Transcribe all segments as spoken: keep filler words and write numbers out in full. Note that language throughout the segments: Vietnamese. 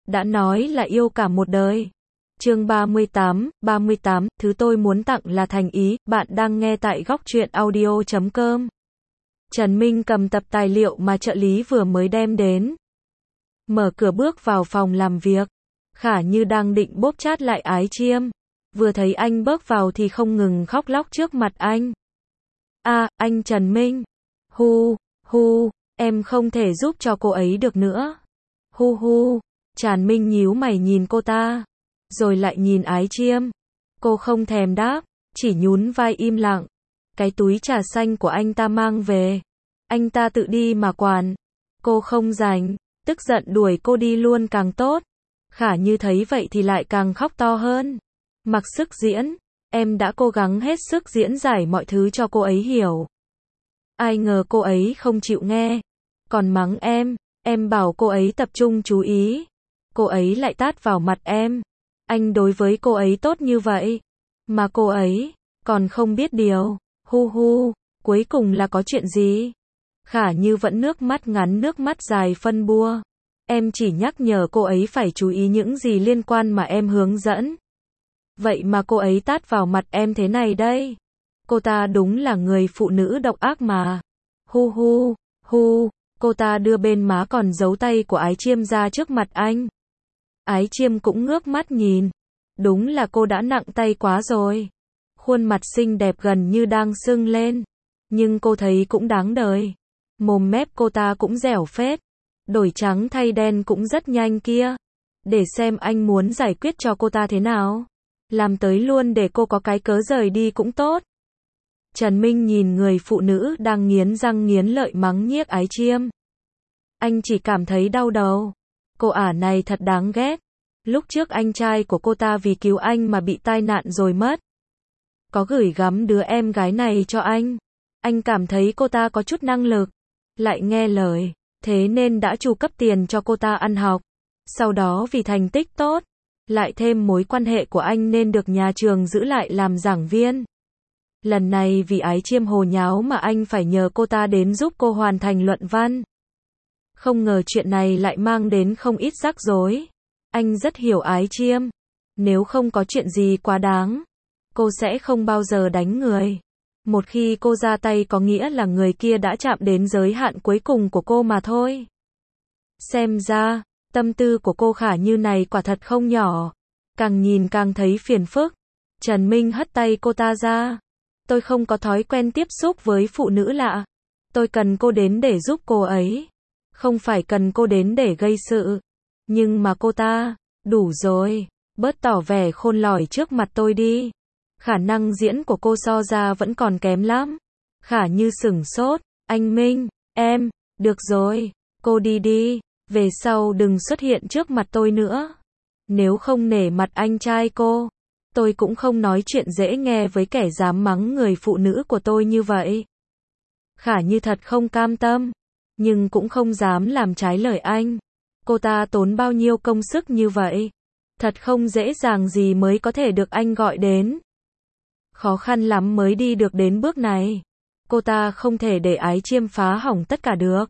đã nói là yêu cả một đời. Chương ba mươi tám, ba mươi tám, thứ tôi muốn tặng là thành ý, bạn đang nghe tại góc truyện audio chấm com. Trần Minh cầm tập tài liệu mà trợ lý vừa mới đem đến. Mở cửa bước vào phòng làm việc. Khả Như đang định bóp chát lại Ái Chiêm. Vừa thấy anh bước vào thì không ngừng khóc lóc trước mặt anh. À, anh Trần Minh. Hu, hu, em không thể giúp cho cô ấy được nữa. Hu hu, Trần Minh nhíu mày nhìn cô ta. Rồi lại nhìn Ái Chiêm. Cô không thèm đáp, chỉ nhún vai im lặng. Cái túi trà xanh của anh ta mang về. Anh ta tự đi mà quản. Cô không rảnh, tức giận đuổi cô đi luôn càng tốt. Khả Như thấy vậy thì lại càng khóc to hơn. Mặc sức diễn, em đã cố gắng hết sức diễn giải mọi thứ cho cô ấy hiểu. Ai ngờ cô ấy không chịu nghe. Còn mắng em, em bảo cô ấy tập trung chú ý. Cô ấy lại tát vào mặt em. Anh đối với cô ấy tốt như vậy. Mà cô ấy, còn không biết điều. Hu hu, cuối cùng là có chuyện gì? Khả Như vẫn nước mắt ngắn nước mắt dài phân bua. Em chỉ nhắc nhở cô ấy phải chú ý những gì liên quan mà em hướng dẫn. Vậy mà cô ấy tát vào mặt em thế này đây. Cô ta đúng là người phụ nữ độc ác mà. Hu hu, hu, cô ta đưa bên má còn dấu tay của Ái Chiêm ra trước mặt anh. Ái Chiêm cũng ngước mắt nhìn. Đúng là cô đã nặng tay quá rồi. Khuôn mặt xinh đẹp gần như đang sưng lên. Nhưng cô thấy cũng đáng đời. Mồm mép cô ta cũng dẻo phết. Đổi trắng thay đen cũng rất nhanh kia. Để xem anh muốn giải quyết cho cô ta thế nào. Làm tới luôn để cô có cái cớ rời đi cũng tốt. Trần Minh nhìn người phụ nữ đang nghiến răng nghiến lợi mắng nhiếc Ái Chiêm. Anh chỉ cảm thấy đau đầu. Cô ả này thật đáng ghét. Lúc trước anh trai của cô ta vì cứu anh mà bị tai nạn rồi mất. Có gửi gắm đứa em gái này cho anh. Anh cảm thấy cô ta có chút năng lực. Lại nghe lời. Thế nên đã chu cấp tiền cho cô ta ăn học. Sau đó vì thành tích tốt. Lại thêm mối quan hệ của anh nên được nhà trường giữ lại làm giảng viên. Lần này vì Ái Chiêm hồ nháo mà anh phải nhờ cô ta đến giúp cô hoàn thành luận văn. Không ngờ chuyện này lại mang đến không ít rắc rối. Anh rất hiểu Ái Chiêm. Nếu không có chuyện gì quá đáng, cô sẽ không bao giờ đánh người. Một khi cô ra tay có nghĩa là người kia đã chạm đến giới hạn cuối cùng của cô mà thôi. Xem ra, tâm tư của cô Khả Như này quả thật không nhỏ. Càng nhìn càng thấy phiền phức. Trần Minh hất tay cô ta ra. Tôi không có thói quen tiếp xúc với phụ nữ lạ. Tôi cần cô đến để giúp cô ấy. Không phải cần cô đến để gây sự. Nhưng mà cô ta, đủ rồi. Bớt tỏ vẻ khôn lỏi trước mặt tôi đi. Khả năng diễn của cô so ra vẫn còn kém lắm. Khả Như sửng sốt. Anh Minh, em, được rồi. Cô đi đi. Về sau đừng xuất hiện trước mặt tôi nữa. Nếu không nể mặt anh trai cô, tôi cũng không nói chuyện dễ nghe với kẻ dám mắng người phụ nữ của tôi như vậy. Khả Như thật không cam tâm, nhưng cũng không dám làm trái lời anh. Cô ta tốn bao nhiêu công sức như vậy. Thật không dễ dàng gì mới có thể được anh gọi đến. Khó khăn lắm mới đi được đến bước này. Cô ta không thể để Ái Chiêm phá hỏng tất cả được.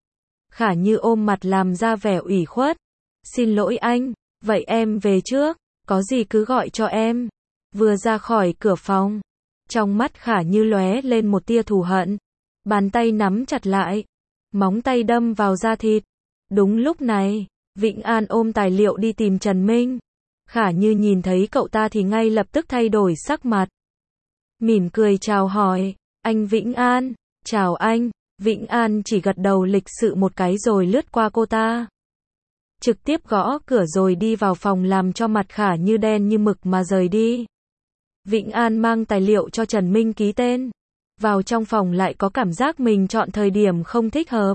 Khả Như ôm mặt làm ra vẻ ủy khuất. Xin lỗi anh, vậy em về trước, có gì cứ gọi cho em. Vừa ra khỏi cửa phòng, trong mắt Khả Như lóe lên một tia thù hận. Bàn tay nắm chặt lại, móng tay đâm vào da thịt. Đúng lúc này, Vĩnh An ôm tài liệu đi tìm Trần Minh. Khả Như nhìn thấy cậu ta thì ngay lập tức thay đổi sắc mặt. Mỉm cười chào hỏi, anh Vĩnh An, chào anh. Vĩnh An chỉ gật đầu lịch sự một cái rồi lướt qua cô ta. Trực tiếp gõ cửa rồi đi vào phòng làm cho mặt Khả Như đen như mực mà rời đi. Vĩnh An mang tài liệu cho Trần Minh ký tên. Vào trong phòng lại có cảm giác mình chọn thời điểm không thích hợp.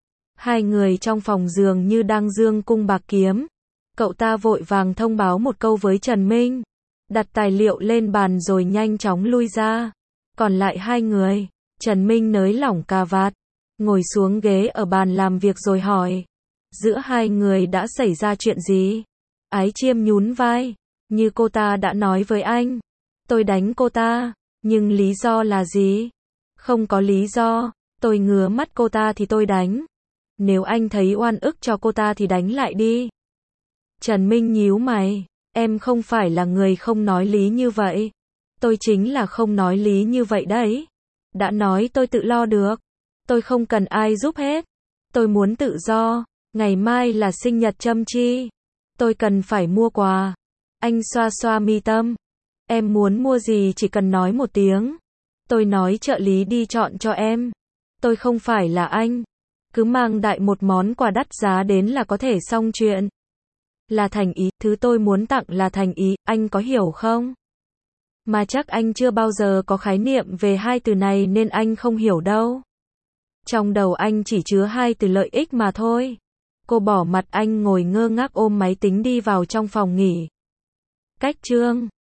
Hai người trong phòng dường như đang dương cung bạc kiếm. Cậu ta vội vàng thông báo một câu với Trần Minh. Đặt tài liệu lên bàn rồi nhanh chóng lui ra. Còn lại hai người. Trần Minh nới lỏng cà vạt, ngồi xuống ghế ở bàn làm việc rồi hỏi. Giữa hai người đã xảy ra chuyện gì? Ái Chiêm nhún vai. Như cô ta đã nói với anh. Tôi đánh cô ta. Nhưng lý do là gì? Không có lý do. Tôi ngứa mắt cô ta thì tôi đánh. Nếu anh thấy oan ức cho cô ta thì đánh lại đi. Trần Minh nhíu mày. Em không phải là người không nói lý như vậy. Tôi chính là không nói lý như vậy đấy. Đã nói tôi tự lo được. Tôi không cần ai giúp hết. Tôi muốn tự do. Ngày mai là sinh nhật Trâm Chi. Tôi cần phải mua quà. Anh xoa xoa mi tâm. Em muốn mua gì chỉ cần nói một tiếng. Tôi nói trợ lý đi chọn cho em. Tôi không phải là anh. Cứ mang đại một món quà đắt giá đến là có thể xong chuyện. Là thành ý, thứ tôi muốn tặng là thành ý, anh có hiểu không? Mà chắc anh chưa bao giờ có khái niệm về hai từ này nên anh không hiểu đâu. Trong đầu anh chỉ chứa hai từ lợi ích mà thôi. Cô bỏ mặt anh ngồi ngơ ngác ôm máy tính đi vào trong phòng nghỉ. Cách chương